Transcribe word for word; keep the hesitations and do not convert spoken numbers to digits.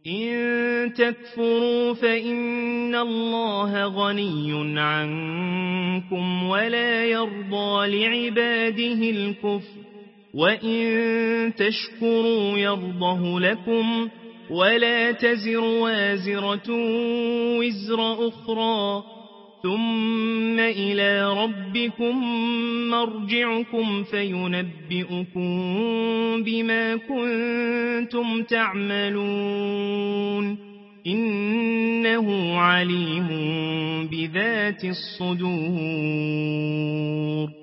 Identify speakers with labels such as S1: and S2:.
S1: إن تكفروا فإن الله غني عنكم ولا يرضى لعباده الكفر وإن تشكروا يرضه لكم ولا تزر وازرة وزر أخرى ثم إلى ربكم مرجعكم فينبئكم بما كنتم تعملون إنه عليم بذات الصدور